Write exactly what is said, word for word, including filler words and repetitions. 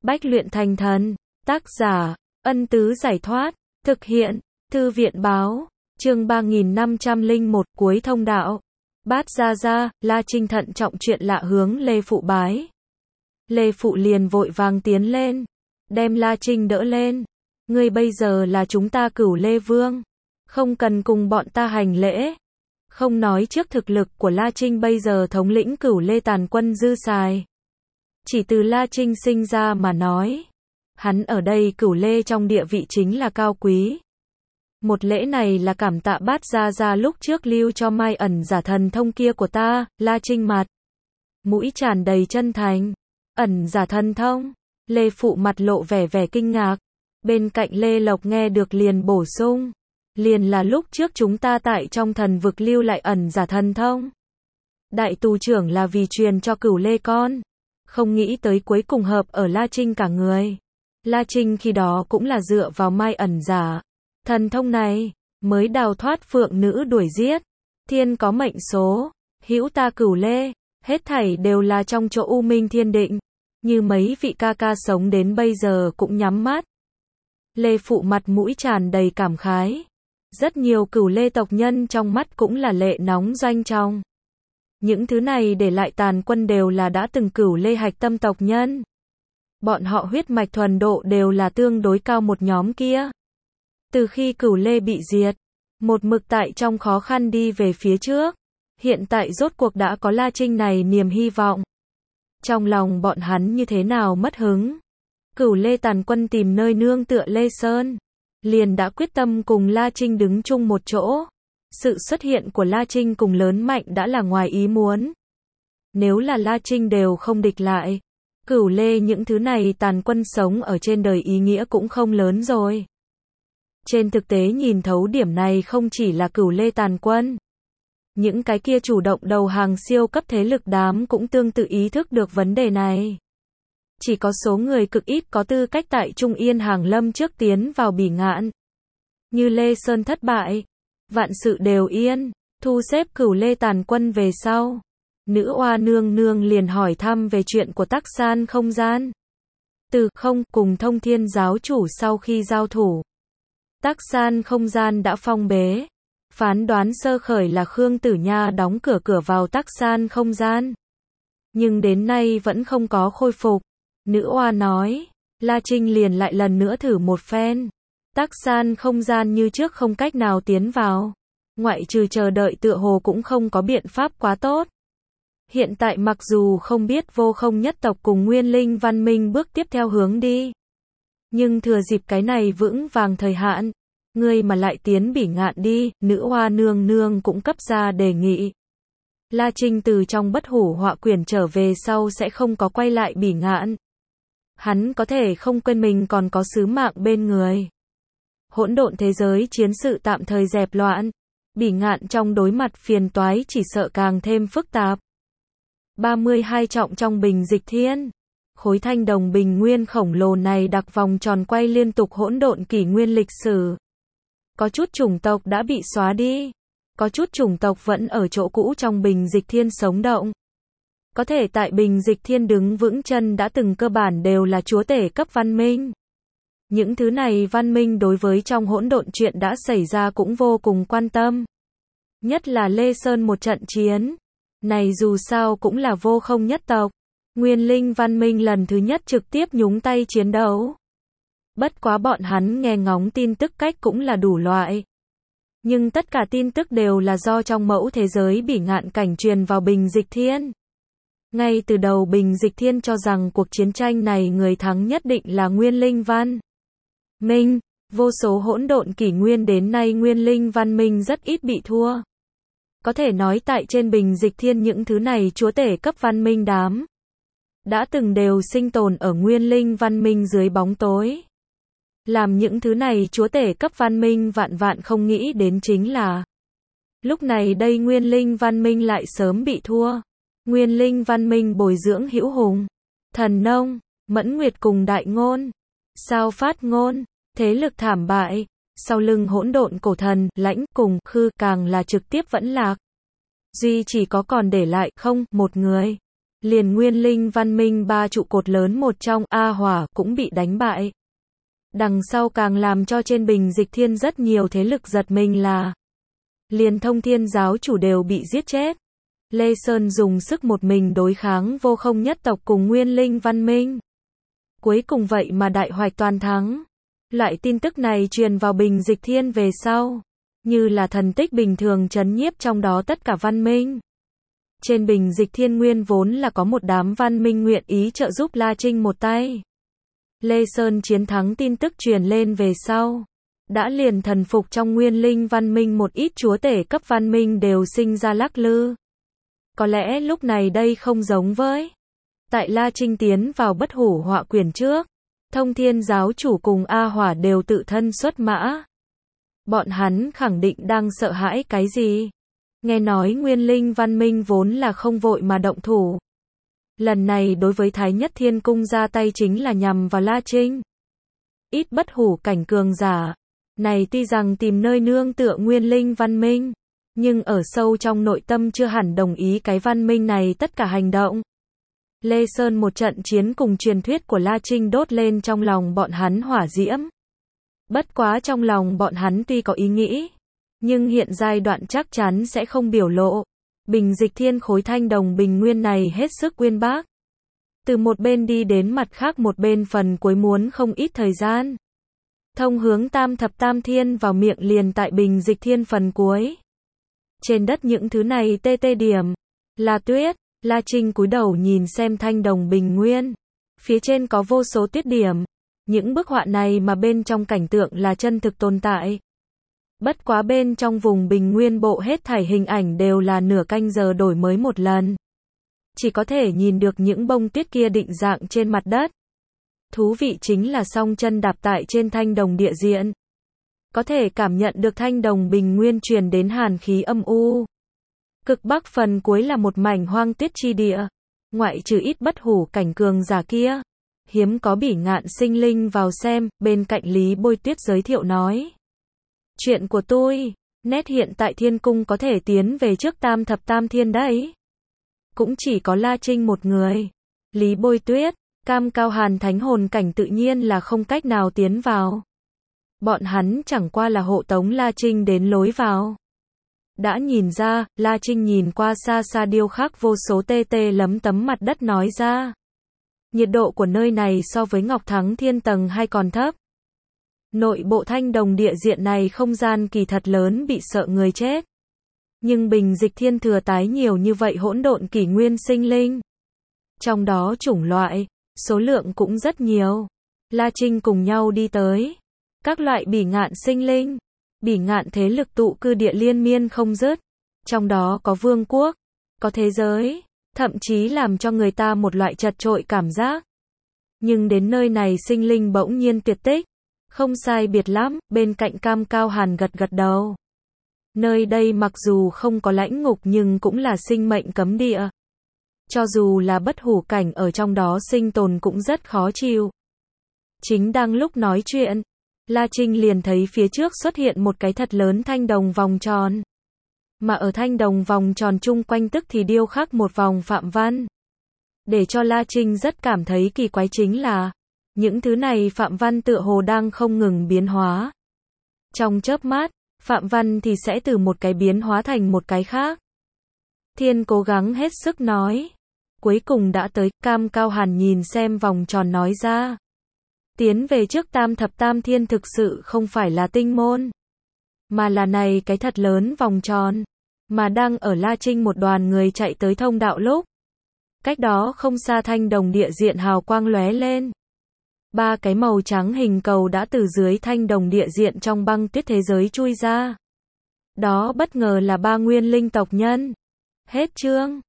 Bách luyện thành thần. Tác giả, Ân Tứ Giải Thoát. Thực hiện, Thư viện Báo. Chương ba nghìn năm trăm lẻ một, cuối thông đạo. Bát gia gia, La Trinh thận trọng chuyện lạ hướng Lê Phụ bái. Lê Phụ liền vội vàng tiến lên, đem La Trinh đỡ lên. Ngươi bây giờ là chúng ta Cửu Lê Vương, không cần cùng bọn ta hành lễ. Không nói trước thực lực của La Trinh bây giờ thống lĩnh Cửu Lê tàn quân dư xài. Chỉ từ La Trinh sinh ra mà nói, hắn ở đây Cửu Lê trong địa vị chính là cao quý. Một lễ này là cảm tạ Bát gia gia lúc trước lưu cho mai ẩn giả thần thông kia của ta. La Trinh mặt mũi tràn đầy chân thành. Ẩn giả thần thông? Lê Phụ mặt lộ vẻ vẻ kinh ngạc. Bên cạnh Lê Lộc nghe được liền bổ sung, liền là lúc trước chúng ta tại trong thần vực lưu lại ẩn giả thần thông. Đại tù trưởng là vì truyền cho Cửu Lê con, không nghĩ tới cuối cùng hợp ở La Trinh cả người. La Trinh khi đó cũng là dựa vào mai ẩn giả thần thông này mới đào thoát phượng nữ đuổi giết. Thiên có mệnh số, hữu ta Cửu Lê, hết thảy đều là trong chỗ U Minh Thiên định. Như mấy vị ca ca sống đến bây giờ cũng nhắm mắt. Lê Phụ mặt mũi tràn đầy cảm khái. Rất nhiều Cửu Lê tộc nhân trong mắt cũng là lệ nóng doanh trọng. Những thứ này để lại tàn quân đều là đã từng Cửu Lê hạch tâm tộc nhân. Bọn họ huyết mạch thuần độ đều là tương đối cao một nhóm kia. Từ khi Cửu Lê bị diệt, một mực tại trong khó khăn đi về phía trước. Hiện tại rốt cuộc đã có La Trinh này niềm hy vọng. Trong lòng bọn hắn như thế nào mất hứng. Cửu Lê tàn quân tìm nơi nương tựa Lê Sơn, liền đã quyết tâm cùng La Trinh đứng chung một chỗ. Sự xuất hiện của La Trinh cùng lớn mạnh đã là ngoài ý muốn. Nếu là La Trinh đều không địch lại, Cửu Lê những thứ này tàn quân sống ở trên đời ý nghĩa cũng không lớn rồi. Trên thực tế nhìn thấu điểm này không chỉ là Cửu Lê tàn quân. Những cái kia chủ động đầu hàng siêu cấp thế lực đám cũng tương tự ý thức được vấn đề này. Chỉ có số người cực ít có tư cách tại Trung Yên Hàng Lâm trước tiến vào bỉ ngạn. Như Lê Sơn thất bại, vạn sự đều yên, thu xếp Cửu Lê tàn quân về sau. Nữ oa nương nương liền hỏi thăm về chuyện của Tắc San không gian. Từ không cùng Thông Thiên giáo chủ sau khi giao thủ, Tắc San không gian đã phong bế. Phán đoán sơ khởi là Khương Tử Nha đóng cửa cửa vào Tắc San không gian. Nhưng đến nay vẫn không có khôi phục. Nữ oa nói, La Trinh liền lại lần nữa thử một phen. Tắc San không gian như trước không cách nào tiến vào. Ngoại trừ chờ đợi tựa hồ cũng không có biện pháp quá tốt. Hiện tại mặc dù không biết vô không nhất tộc cùng Nguyên Linh văn minh bước tiếp theo hướng đi. Nhưng thừa dịp cái này vững vàng thời hạn. Ngươi mà lại tiến bỉ ngạn đi, nữ hoa nương nương cũng cấp ra đề nghị. La Trinh từ trong bất hủ họa quyển trở về sau sẽ không có quay lại bỉ ngạn. Hắn có thể không quên mình còn có sứ mạng bên người. Hỗn độn thế giới chiến sự tạm thời dẹp loạn. Bỉ ngạn trong đối mặt phiền toái chỉ sợ càng thêm phức tạp. ba mươi hai trọng trong bình dịch thiên. Khối thanh đồng bình nguyên khổng lồ này đặc vòng tròn quay liên tục hỗn độn kỷ nguyên lịch sử. Có chút chủng tộc đã bị xóa đi. Có chút chủng tộc vẫn ở chỗ cũ trong bình dịch thiên sống động. Có thể tại bình dịch thiên đứng vững chân đã từng cơ bản đều là chúa tể cấp văn minh. Những thứ này văn minh đối với trong hỗn độn chuyện đã xảy ra cũng vô cùng quan tâm. Nhất là Lê Sơn một trận chiến. Này dù sao cũng là vô không nhất tộc. Nguyên Linh văn minh lần thứ nhất trực tiếp nhúng tay chiến đấu. Bất quá bọn hắn nghe ngóng tin tức cách cũng là đủ loại. Nhưng tất cả tin tức đều là do trong mẫu thế giới bỉ ngạn cảnh truyền vào bình dịch thiên. Ngay từ đầu bình dịch thiên cho rằng cuộc chiến tranh này người thắng nhất định là Nguyên Linh văn minh. Vô số hỗn độn kỷ nguyên đến nay Nguyên Linh văn minh rất ít bị thua. Có thể nói tại trên bình dịch thiên những thứ này chúa tể cấp văn minh đám đã từng đều sinh tồn ở Nguyên Linh văn minh dưới bóng tối. Làm những thứ này chúa tể cấp văn minh vạn vạn không nghĩ đến chính là lúc này đây Nguyên Linh văn minh lại sớm bị thua. Nguyên Linh văn minh bồi dưỡng hữu hùng, thần nông, mẫn nguyệt cùng đại ngôn, sao phát ngôn, thế lực thảm bại, sau lưng hỗn độn cổ thần, lãnh cùng khư càng là trực tiếp vẫn lạc. Duy chỉ có còn để lại không một người. liền nguyên linh văn minh ba trụ cột lớn một trong A Hỏa cũng bị đánh bại. Đằng sau càng làm cho trên Bình Dịch Thiên rất nhiều thế lực giật mình là liền Thông Thiên giáo chủ đều bị giết chết. Lê Sơn dùng sức một mình đối kháng Vô Không nhất tộc cùng nguyên linh văn minh. Cuối cùng vậy mà đại hoạch toàn thắng. Loại tin tức này truyền vào Bình Dịch Thiên về sau, như là thần tích bình thường trấn nhiếp trong đó tất cả văn minh. Trên Bình Dịch Thiên nguyên vốn là có một đám văn minh nguyện ý trợ giúp La Trinh một tay. Lê Sơn chiến thắng tin tức truyền lên về sau, đã liền thần phục trong nguyên linh văn minh một ít chúa tể cấp văn minh đều sinh ra lắc lư. Có lẽ lúc này đây không giống với tại La Trinh tiến vào Bất Hủ Họa Quyển trước, Thông Thiên giáo chủ cùng A Hỏa đều tự thân xuất mã. Bọn hắn khẳng định đang sợ hãi cái gì? Nghe nói nguyên linh văn minh vốn là không vội mà động thủ. Lần này đối với Thái Nhất Thiên Cung ra tay chính là nhằm vào La Trinh. Ít bất hủ cảnh cường giả. Này tuy rằng tìm nơi nương tựa nguyên linh văn minh, nhưng ở sâu trong nội tâm chưa hẳn đồng ý cái văn minh này tất cả hành động. Lê Sơn một trận chiến cùng truyền thuyết của La Trinh đốt lên trong lòng bọn hắn hỏa diễm. Bất quá trong lòng bọn hắn tuy có ý nghĩ, nhưng hiện giai đoạn chắc chắn sẽ không biểu lộ. Bình Dịch Thiên khối thanh đồng bình nguyên này hết sức uyên bác. Từ một bên đi đến mặt khác một bên phần cuối muốn không ít thời gian. Thông hướng tam thập tam thiên vào miệng liền tại Bình Dịch Thiên phần cuối. Trên đất những thứ này tê tê điểm, là tuyết. La Trinh cúi đầu nhìn xem thanh đồng bình nguyên. Phía trên có vô số tuyết điểm. Những bức họa này mà bên trong cảnh tượng là chân thực tồn tại. Bất quá bên trong vùng bình nguyên bộ hết thảy hình ảnh đều là nửa canh giờ đổi mới một lần. Chỉ có thể nhìn được những bông tuyết kia định dạng trên mặt đất. Thú vị chính là song chân đạp tại trên thanh đồng địa diện. Có thể cảm nhận được thanh đồng bình nguyên truyền đến hàn khí âm u. Cực bắc phần cuối là một mảnh hoang tuyết chi địa. Ngoại trừ ít bất hủ cảnh cường giả kia, hiếm có bỉ ngạn sinh linh vào xem, bên cạnh Lý Bôi Tuyết giới thiệu nói. Chuyện của tôi, nét hiện tại thiên cung có thể tiến về trước tam thập tam thiên đấy. Cũng chỉ có La Trinh một người. Lý Bôi Tuyết, cam cao hàn thánh hồn cảnh tự nhiên là không cách nào tiến vào. Bọn hắn chẳng qua là hộ tống La Trinh đến lối vào. Đã nhìn ra, La Trinh nhìn qua xa xa điêu khắc vô số tê tê lấm tấm mặt đất nói ra. Nhiệt độ của nơi này so với Ngọc Thắng Thiên tầng hai còn thấp. Nội bộ thanh đồng địa diện này không gian kỳ thật lớn bị sợ người chết. Nhưng Bình Dịch Thiên thừa tái nhiều như vậy hỗn độn kỷ nguyên sinh linh. Trong đó chủng loại, số lượng cũng rất nhiều. La Trinh cùng nhau đi tới. Các loại bỉ ngạn sinh linh. Bỉ ngạn thế lực tụ cư địa liên miên không dứt. Trong đó có vương quốc, có thế giới, thậm chí làm cho người ta một loại chật chội cảm giác. Nhưng đến nơi này sinh linh bỗng nhiên tuyệt tích. Không sai biệt lắm, bên cạnh cam cao hàn gật gật đầu. Nơi đây mặc dù không có lãnh ngục nhưng cũng là sinh mệnh cấm địa. Cho dù là bất hủ cảnh ở trong đó sinh tồn cũng rất khó chịu. Chính đang lúc nói chuyện, La Trinh liền thấy phía trước xuất hiện một cái thật lớn thanh đồng vòng tròn. Mà ở thanh đồng vòng tròn chung quanh tức thì điêu khắc một vòng phạm văn. Để cho La Trinh rất cảm thấy kỳ quái chính là, những thứ này phạm văn tựa hồ đang không ngừng biến hóa. Trong chớp mắt, phạm văn thì sẽ từ một cái biến hóa thành một cái khác. Thiên cố gắng hết sức nói. Cuối cùng đã tới, cam cao hàn nhìn xem vòng tròn nói ra. Tiến về trước tam thập tam thiên thực sự không phải là tinh môn. Mà là này cái thật lớn vòng tròn. Mà đang ở La Trinh một đoàn người chạy tới thông đạo lúc. Cách đó không xa thanh đồng địa diện hào quang lóe lên. Ba cái màu trắng hình cầu đã từ dưới thanh đồng địa diện trong băng tuyết thế giới chui ra. Đó bất ngờ là ba nguyên linh tộc nhân. Hết chương.